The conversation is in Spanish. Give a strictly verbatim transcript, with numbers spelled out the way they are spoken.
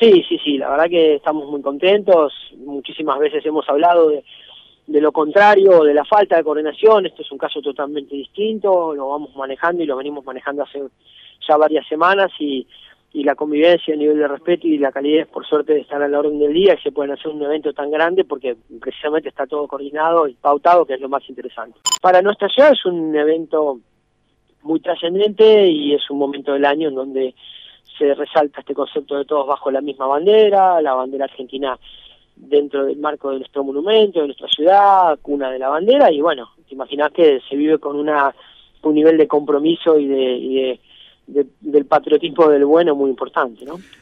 Sí, sí, sí, la verdad que estamos muy contentos. Muchísimas veces hemos hablado de, de lo contrario, de la falta de coordinación. Esto es un caso totalmente distinto, lo vamos manejando y lo venimos manejando hace ya varias semanas, y, y la convivencia, el nivel de respeto y la calidez, por suerte, de estar a la orden del día, y se pueden hacer un evento tan grande porque precisamente está todo coordinado y pautado, que es lo más interesante. Para nuestra ciudad es un evento muy trascendente y es un momento del año en donde se resalta este concepto de todos bajo la misma bandera, la bandera argentina dentro del marco de nuestro monumento, de nuestra ciudad, cuna de la bandera, y bueno, te imaginás que se vive con una un nivel de compromiso y de, y de, de del patriotismo del bueno muy importante, ¿no?